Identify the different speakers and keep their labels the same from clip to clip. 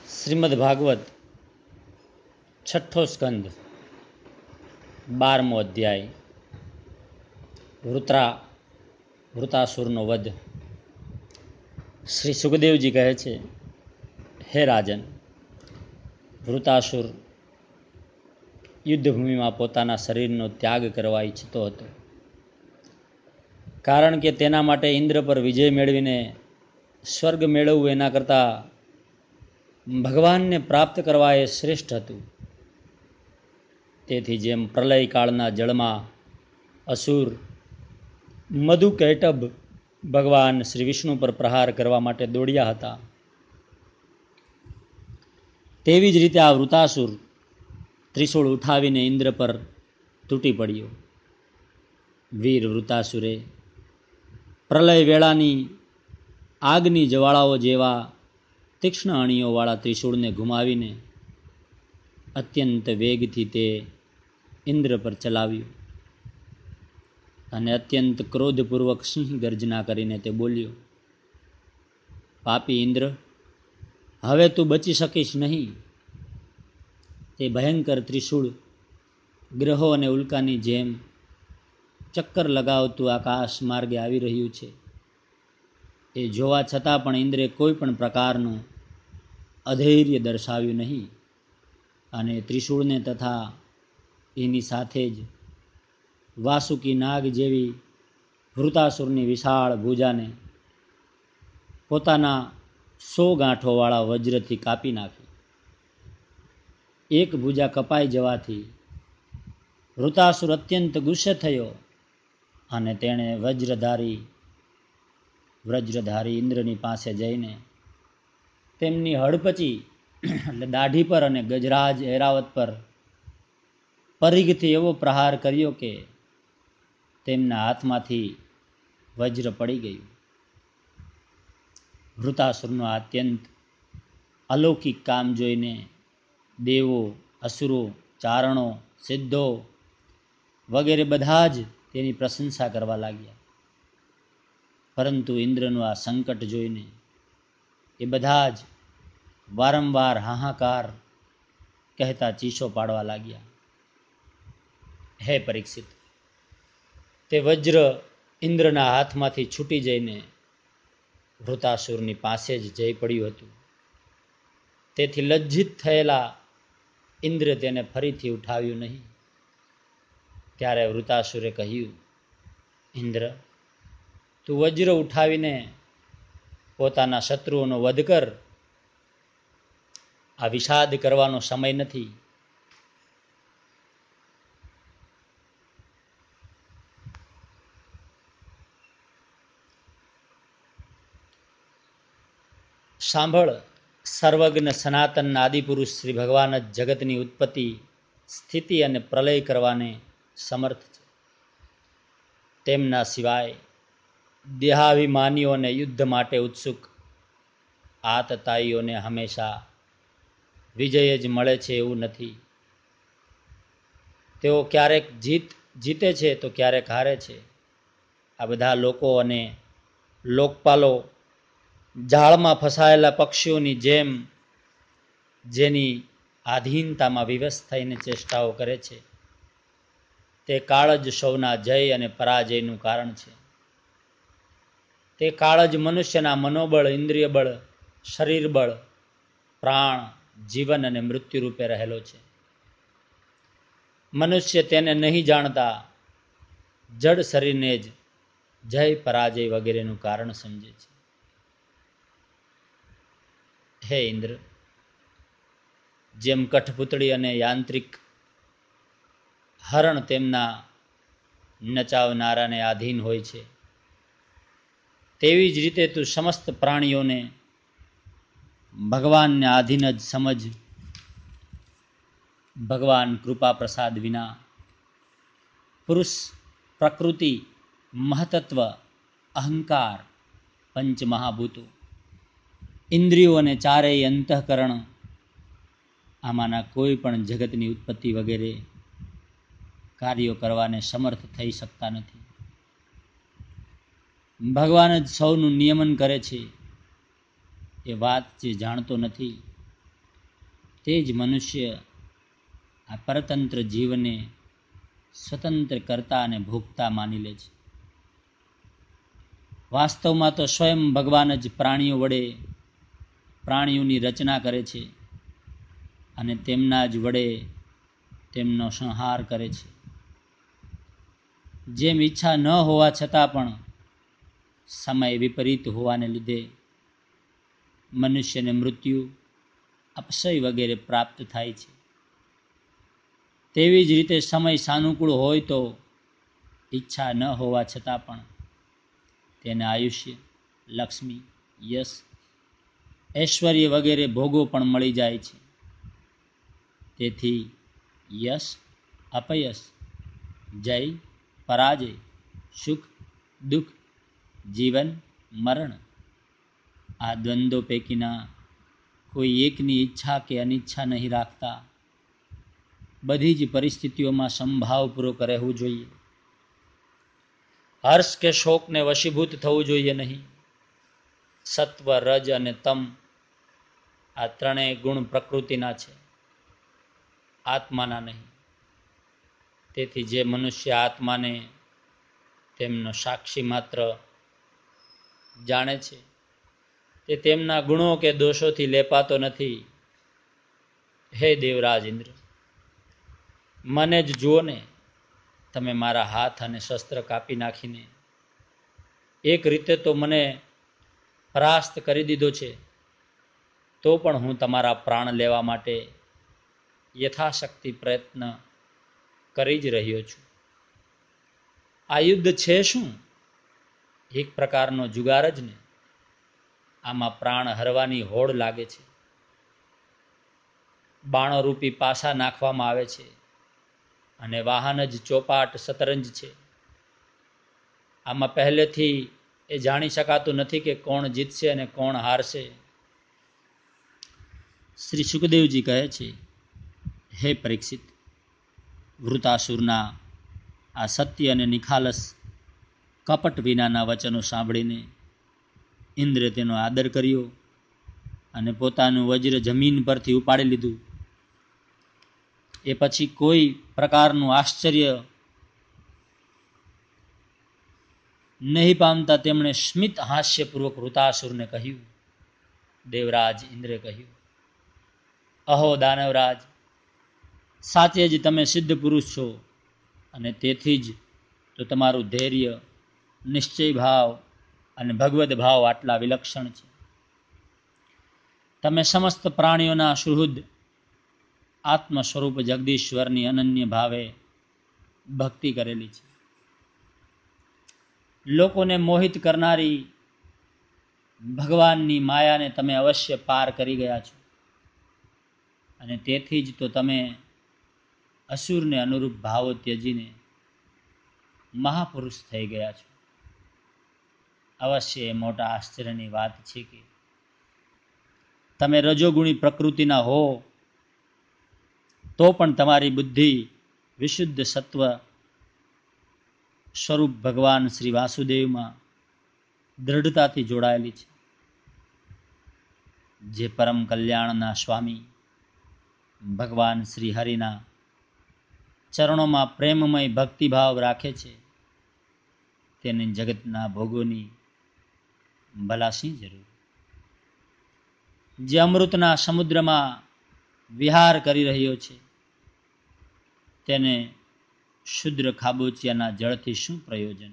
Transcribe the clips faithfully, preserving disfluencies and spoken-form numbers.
Speaker 1: શ્રીમદ ભાગવત છઠ્ઠો સ્કંદ બારમો અધ્યાય વૃત્રા વૃતાસુરનો વધ. શ્રી સુખદેવજી કહે છે, હે રાજન, વૃતાસુર યુદ્ધભૂમિમાં પોતાના શરીરનો ત્યાગ કરવા ઈચ્છતો હતો, કારણ કે તેના માટે ઇન્દ્ર પર વિજય મેળવીને સ્વર્ગ મેળવવું એના કરતાં ભગવાનને પ્રાપ્ત કરવા એ શ્રેષ્ઠ હતું. તેથી જેમ પ્રલયકાળના જળમાં અસુર મધુકૈટભ ભગવાન શ્રી વિષ્ણુ પર પ્રહાર કરવા માટે દોડ્યા હતા, તેવી જ રીતે આ વૃતાસુર ત્રિશૂળ ઉઠાવીને ઇન્દ્ર પર તૂટી પડ્યો. વીર વૃતાસુરે પ્રલય વેળાની આગની જ્વાળાઓ જેવા તીક્ષ્ણ અણીઓવાળા ત્રિશૂળને ઘુમાવીને અત્યંત વેગથી તે ઇન્દ્ર પર ચલાવ્યું અને અત્યંત ક્રોધપૂર્વક સિંહ ગર્જના કરીને તે બોલ્યો, પાપી ઇન્દ્ર, હવે તું બચી શકીશ નહીં. તે ભયંકર ત્રિશૂળ ગ્રહો અને ઉલ્કાની જેમ ચક્કર લગાવતું આકાશ માર્ગે આવી રહ્યું છે. એ જોવા છતાં પણ ઇન્દ્રે કોઈ પણ પ્રકારનું અધૈર્ય દર્શાવ્યું નહીં અને ત્રિશૂળને તથા એની સાથે જ વાસુકી નાગ જેવી વૃતાસુરની વિશાળ ભુજાને પોતાના સો ગાંઠોવાળા વજ્રથી કાપી નાખી. એક ભુજા કપાઈ જવાથી વૃતાસુર અત્યંત ગુસ્સે થયો અને તેણે વજ્રધારી વજ્રધારી ઇન્દ્રની પાસે જઈને તેમની હડપચી એટલે દાઢી પર અને ગજરાજ એરાવત પર પરિઘથી એવો પ્રહાર કર્યો કે તેમના હાથમાંથી વજ્ર પડી ગયું. વૃતાસુરનો અત્યંત અલૌકિક કામ જોઈને દેવો, અસુરો, ચારણો, સિદ્ધો વગેરે બધા જ તેની પ્રશંસા કરવા લાગ્યા. પરંતુ ઇન્દ્રનું આ સંકટ જોઈને એ બધા જ વારંવાર હાહાકાર કહેતા ચીસો પાડવા લાગ્યા. હે પરીક્ષિત, તે વજ્ર ઇન્દ્રના હાથમાંથી છૂટી જઈને વૃતાસુરની પાસે જ જઈ પડ્યું હતું. તેથી લજ્જિત થયેલા ઇન્દ્ર તેને ફરીથી ઉઠાવ્યું નહીં. ત્યારે વૃતાસુરે કહ્યું, ઇન્દ્ર, તું વજ્ર ઉઠાવીને પોતાના શત્રુઓનો વધ કર. આ વિષાદ કરવાનો સમય નથી. સાંભળ, સર્વજ્ઞ સનાતન આદિપુરુષ શ્રી ભગવાન જ જગતની ઉત્પત્તિ, સ્થિતિ અને પ્રલય કરવાને સમર્થ છે. તેમના સિવાય દેહાભિમાનીઓને યુદ્ધ માટે ઉત્સુક આતતાઈઓને હંમેશા વિજય જ મળે છે એવું નથી. તેઓ ક્યારેક જીત જીતે છે તો ક્યારેક હારે છે. આ બધા લોકો અને લોકપાલો જાળમાં ફસાયેલા પક્ષીઓની જેમ જેની આધીનતામાં વિવશ થઈને ચેષ્ટાઓ કરે છે, તે કાળ જ સૌના જય અને પરાજયનું કારણ છે. તે કાળ જ મનુષ્યના મનોબળ, ઇન્દ્રિય બળ, શરીર બળ, પ્રાણ, જીવન અને મૃત્યુ રૂપે રહેલો છે. મનુષ્ય તેને નહીં જાણતા જડ શરીરને જ જય પરાજય વગેરેનું કારણ સમજે છે. હે ઇન્દ્ર, જેમ કઠપૂતળી અને યાંત્રિક હરણ તેમના નચાવનારાને આધીન હોય છે, તેવી જ રીતે તું સમસ્ત પ્રાણીઓને ભગવાનને આધીન જ સમજ. ભગવાન કૃપા પ્રસાદ વિના પુરુષ, પ્રકૃતિ, મહતત્વ, અહંકાર, પંચ મહાભૂતો, ઇન્દ્રિયો અને ચારેય અંતઃકરણ આમાંના કોઈ પણ જગતની ઉત્પત્તિ વગેરે કાર્યો કરવાને સમર્થ થઈ શકતા નથી. ભગવાન જ સૌનું નિયમન કરે છે. એ વાત જે જાણતો નથી તે જ મનુષ્ય આ પરતંત્ર જીવને સ્વતંત્ર કરતા અને ભોગતા માની લે છે. વાસ્તવમાં તો સ્વયં ભગવાન જ પ્રાણીઓ વડે પ્રાણીઓની રચના કરે છે અને તેમના જ વડે તેમનો સંહાર કરે છે. જેમ ઈચ્છા ન હોવા છતાં પણ સમય વિપરીત હોવાને લીધે મનુષ્યને મૃત્યુ, અપસય વગેરે પ્રાપ્ત થાય છે, તેવી જ રીતે સમય સાનુકૂળ હોય તો ઈચ્છા ન હોવા છતાં પણ તેને આયુષ્ય, લક્ષ્મી, યશ, ઐશ્વર્ય વગેરે ભોગો પણ મળી જાય છે. તેથી યશ, અપયશ, જય, પરાજય, સુખ, દુઃખ, જીવન, મરણ આ દ્વંદ્વો પૈકીના કોઈ એકની ઈચ્છા કે અનિચ્છા નહીં રાખતા બધી જ પરિસ્થિતિઓમાં સંભાવપૂર્વક રહેવું જોઈએ. હર્ષ કે શોકને વશીભૂત થવું જોઈએ નહીં. સત્વ, રજ અને તમ આ ત્રણેય ગુણ પ્રકૃતિના છે, આત્માના નહીં. તેથી જે મનુષ્ય આત્માને તેમનો સાક્ષી માત્ર જાણે છે તે તેમના ગુણો કે દોષોથી લેપાતો નથી. હે દેવરાજ ઇન્દ્ર, મને જ જુઓ ને, તમે મારા હાથ અને શસ્ત્ર કાપી નાખીને એક રીતે તો મને પરાસ્ત કરી દીધો છે, તો પણ હું તમારા પ્રાણ લેવા માટે યથાશક્તિ પ્રયત્ન કરી જ રહ્યો છું. આ યુદ્ધ છે શું? એક પ્રકારનો જુગાર જ ને. આમાં પ્રાણ હરવાની હોડ લાગે છે. બાણો રૂપી પાસા નાખવામાં આવે છે અને વાહન જ ચોપાટ શતરંજ છે. આમાં પહેલેથી એ જાણી શકાતું નથી કે કોણ જીતશે અને કોણ હારશે. શ્રી સુખદેવજી કહે છે, હે પરીક્ષિત, વૃતાસુરના આ સત્ય અને નિખાલસ કપટ વિનાના વચનો સાંભળીને ઇન્દ્રે તેનો આદર કર્યો અને પોતાનું વજ્ર જમીન પરથી ઉપાડી લીધું. એ પછી કોઈ પ્રકારનું આશ્ચર્ય નહીં પામતા તેમણે સ્મિત હાસ્યપૂર્વક વૃતાસુરને કહ્યું, દેવરાજ ઇન્દ્રે કહ્યું, અહો દાનવરાજ, સાચે જ તમે સિદ્ધ પુરુષ છો અને તેથી જ તો તમારું ધૈર્ય, નિશ્ચય ભાવ અને ભગવદ ભાવ આટલા વિલક્ષણ છે. તમે સમસ્ત પ્રાણીઓના સુહૃદ આત્મ સ્વરૂપ જગદીશ્વરની અનન્ય ભાવે ભક્તિ કરેલી છે. લોકોને મોહિત કરનારી ભગવાનની માયાને તમે અવશ્ય પાર કરી ગયા છો અને તેથી જ તો તમે અસુરને અનુરૂપ ભાવો ત્યજીને મહાપુરુષ થઈ ગયા છો. અવશ્ય એ મોટા આશ્ચર્યની વાત છે કે તમે રજોગુણી પ્રકૃતિના હો તો પણ તમારી બુદ્ધિ વિશુદ્ધ સત્વ સ્વરૂપ ભગવાન શ્રી વાસુદેવમાં દ્રઢતાથી જોડાયેલી છે. જે પરમ કલ્યાણના સ્વામી ભગવાન શ્રી હરિના ચરણોમાં પ્રેમમય ભક્તિભાવ રાખે છે તેને જગતના ભોગોની ભલાશી જરૂર. જે અમૃતના સમુદ્રમાં વિહાર કરી રહ્યો છે તેને શુદ્ર ખાબોચિયાના જળથી શું પ્રયોજન?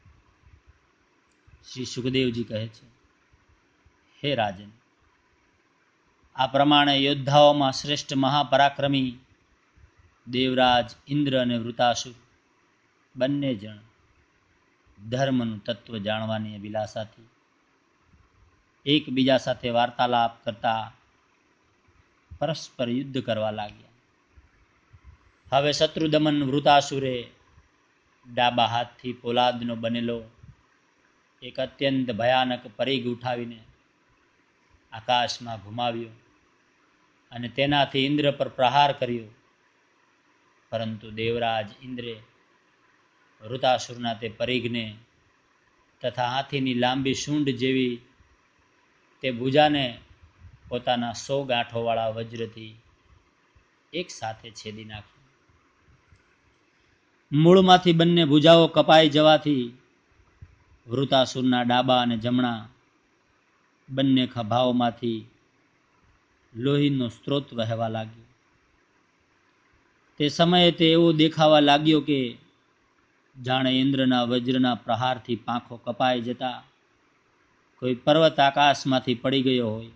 Speaker 1: શ્રી સુખદેવજી કહે છે, હે રાજન, આ પ્રમાણે યોદ્ધાઓમાં શ્રેષ્ઠ મહાપરાક્રમી દેવરાજ ઇન્દ્ર અને વૃતાસુર બંને જણ ધર્મનું તત્વ જાણવાની અભિલાષાથી એકબીજા સાથે વાર્તાલાપ કરતા પરસ્પર યુદ્ધ કરવા લાગ્યા. હવે શત્રુદમન વૃતાસુરે ડાબા હાથથી પોલાદનો બનેલો એક અત્યંત ભયાનક પરીઘ ઉઠાવીને આકાશમાં ઘુમાવ્યો અને તેનાથી ઇન્દ્ર પર પ્રહાર કર્યો. પરંતુ દેવરાજ ઇન્દ્રે વૃતાસુરના તે પરીઘને તથા હાથીની લાંબી સૂંઢ જેવી તે ભુજાને પોતાના સો ગાંઠોવાળા વજ્રથી એક સાથે છેદી નાખી. મૂળમાંથી બંને ભુજાઓ કપાઈ જવાથી વૃતાસુરના ડાબા અને જમણા બંને ખભાઓમાંથી લોહીનો સ્ત્રોત વહેવા લાગ્યો. તે સમયે તે એવું દેખાવા લાગ્યો કે જાણે ઇન્દ્રના વજ્રના પ્રહારથી પાંખો કપાઈ જતા કોઈ પર્વત આકાશમાંથી પડી ગયો હોય.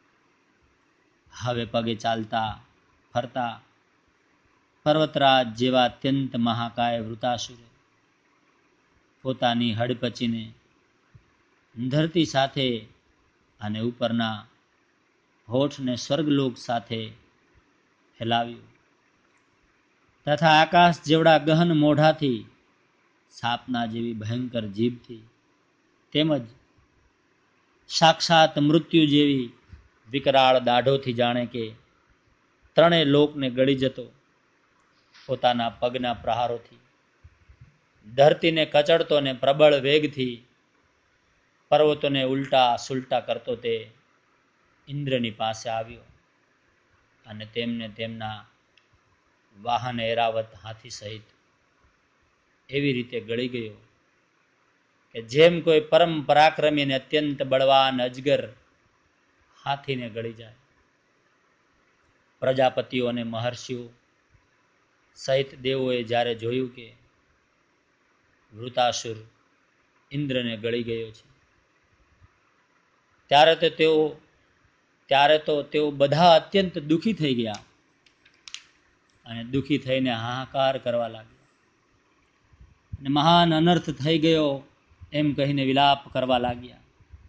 Speaker 1: હવે પગે ચાલતા ફરતા પર્વતરાજ જેવા અત્યંત મહાકાય વૃતાસુરે પોતાની હડપચીને ધરતી સાથે અને ઉપરના હોઠને સ્વર્ગલોક સાથે ફેલાવ્યું તથા આકાશ જેવડા ગહન મોઢાથી, સાપના જેવી ભયંકર જીભથી તેમજ સાક્ષાત મૃત્યુ જેવી વિકરાળ દાઢોથી જાણે કે ત્રણેય લોકને ગળી જતો પોતાના પગના પ્રહારોથી ધરતીને કચડતો ને પ્રબળ વેગથી પર્વતોને ઉલટા સુલટા કરતો તે ઇન્દ્રની પાસે આવ્યો અને તેમને તેમના વાહન એરાવત હાથી સહિત એવી રીતે ગળી ગયો કે જેમ કોઈ પરમ પરાક્રમી અને અત્યંત બળવાન અજગર હાથીને ગળી જાય. પ્રજાપતિઓ અને મહર્ષિઓ સહિત દેવોએ જ્યારે જોયું કે વૃતાસુર ઇન્દ્રને ગળી ગયો છે ત્યારે તો તેઓ ત્યારે તો તેઓ બધા અત્યંત દુઃખી થઈ ગયા અને દુઃખી થઈને હાહાકાર કરવા લાગ્યા અને મહાન અનર્થ થઈ ગયો એમ કહીને વિલાપ કરવા લાગ્યા.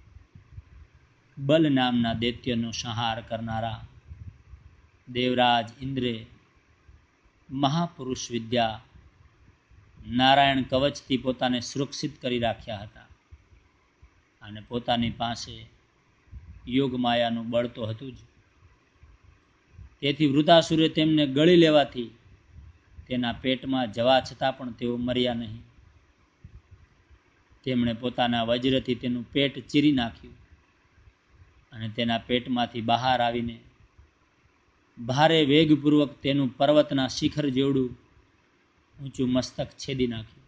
Speaker 1: બલ નામના દૈત્યનો સંહાર કરનારા દેવરાજ ઇન્દ્રે મહાપુરુષ વિદ્યા નારાયણ કવચથી પોતાને સુરક્ષિત કરી રાખ્યા હતા અને પોતાની પાસે યોગ માયાનું બળ તો હતું જ. તેથી વૃતાસુરે તેમને ગળી લેવાથી તેના પેટમાં જવા છતાં પણ તેઓ મર્યા નહીં. તેમણે પોતાના વજ્રથી તેનું પેટ ચીરી નાખ્યું અને તેના પેટમાંથી બહાર આવીને ભારે વેગપૂર્વક તેનું પર્વતના શિખર જેવડું ઊંચું મસ્તક છેદી નાખ્યું.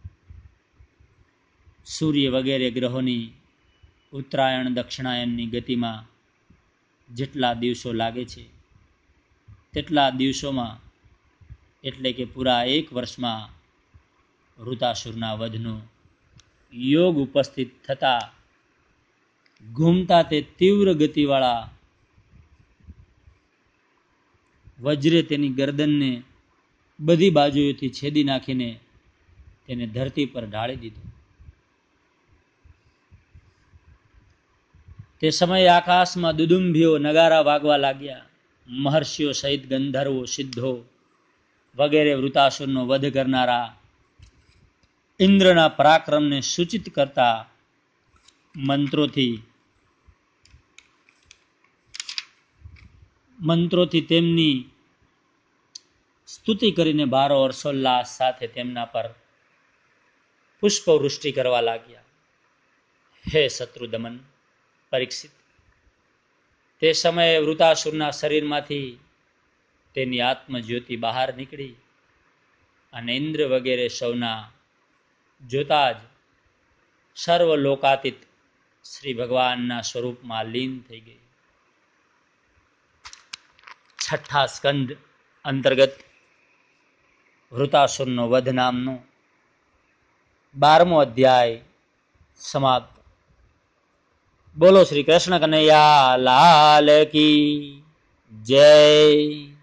Speaker 1: સૂર્ય વગેરે ગ્રહોની ઉત્તરાયણ દક્ષિણાયનની ગતિમાં જેટલા દિવસો લાગે છે તેટલા દિવસોમાં એટલે કે પૂરા એક વર્ષમાં વૃતાસુરના વધનો યોગ ઉપસ્થિત થતા ઘૂમતા તે તીવ્ર ગતિવાળા વજ્રે તેની ગરદનને બધી બાજુઓથી છેદી નાખીને તેને ધરતી પર ઢાળી દીધો. તે સમયે આકાશમાં દુદુંભીઓ નગારા વાગવા લાગ્યા. મહર્ષિઓ સહિત ગંધર્વો, સિદ્ધો વગેરે વૃતાસુરનો વધ કરનારા ઇન્દ્રના પરાક્રમને સૂચિત કરતા મંત્રોથી મંત્રોથી તેમની સ્તુતિ કરીને ભારો હર્ષોલ્લાસ સાથે તેમના પર પુષ્પવૃષ્ટિ કરવા લાગ્યા. હે શત્રુદમન પરીક્ષિત, તે સમયે વૃતાસુરના શરીરમાંથી તેની આત્મજ્યોતિ બહાર નીકળી અને ઇન્દ્ર વગેરે સૌના જોતા જ સર્વ લોકાતીત શ્રી ભગવાનના સ્વરૂપમાં લીન થઈ ગઈ. છઠ્ઠા સ્કંદ અંતર્ગત વૃતાસુરનો વધ નામનો બારમો અધ્યાય સમાપ્ત. બોલો શ્રી કૃષ્ણ કનૈયા લાલ કી જય.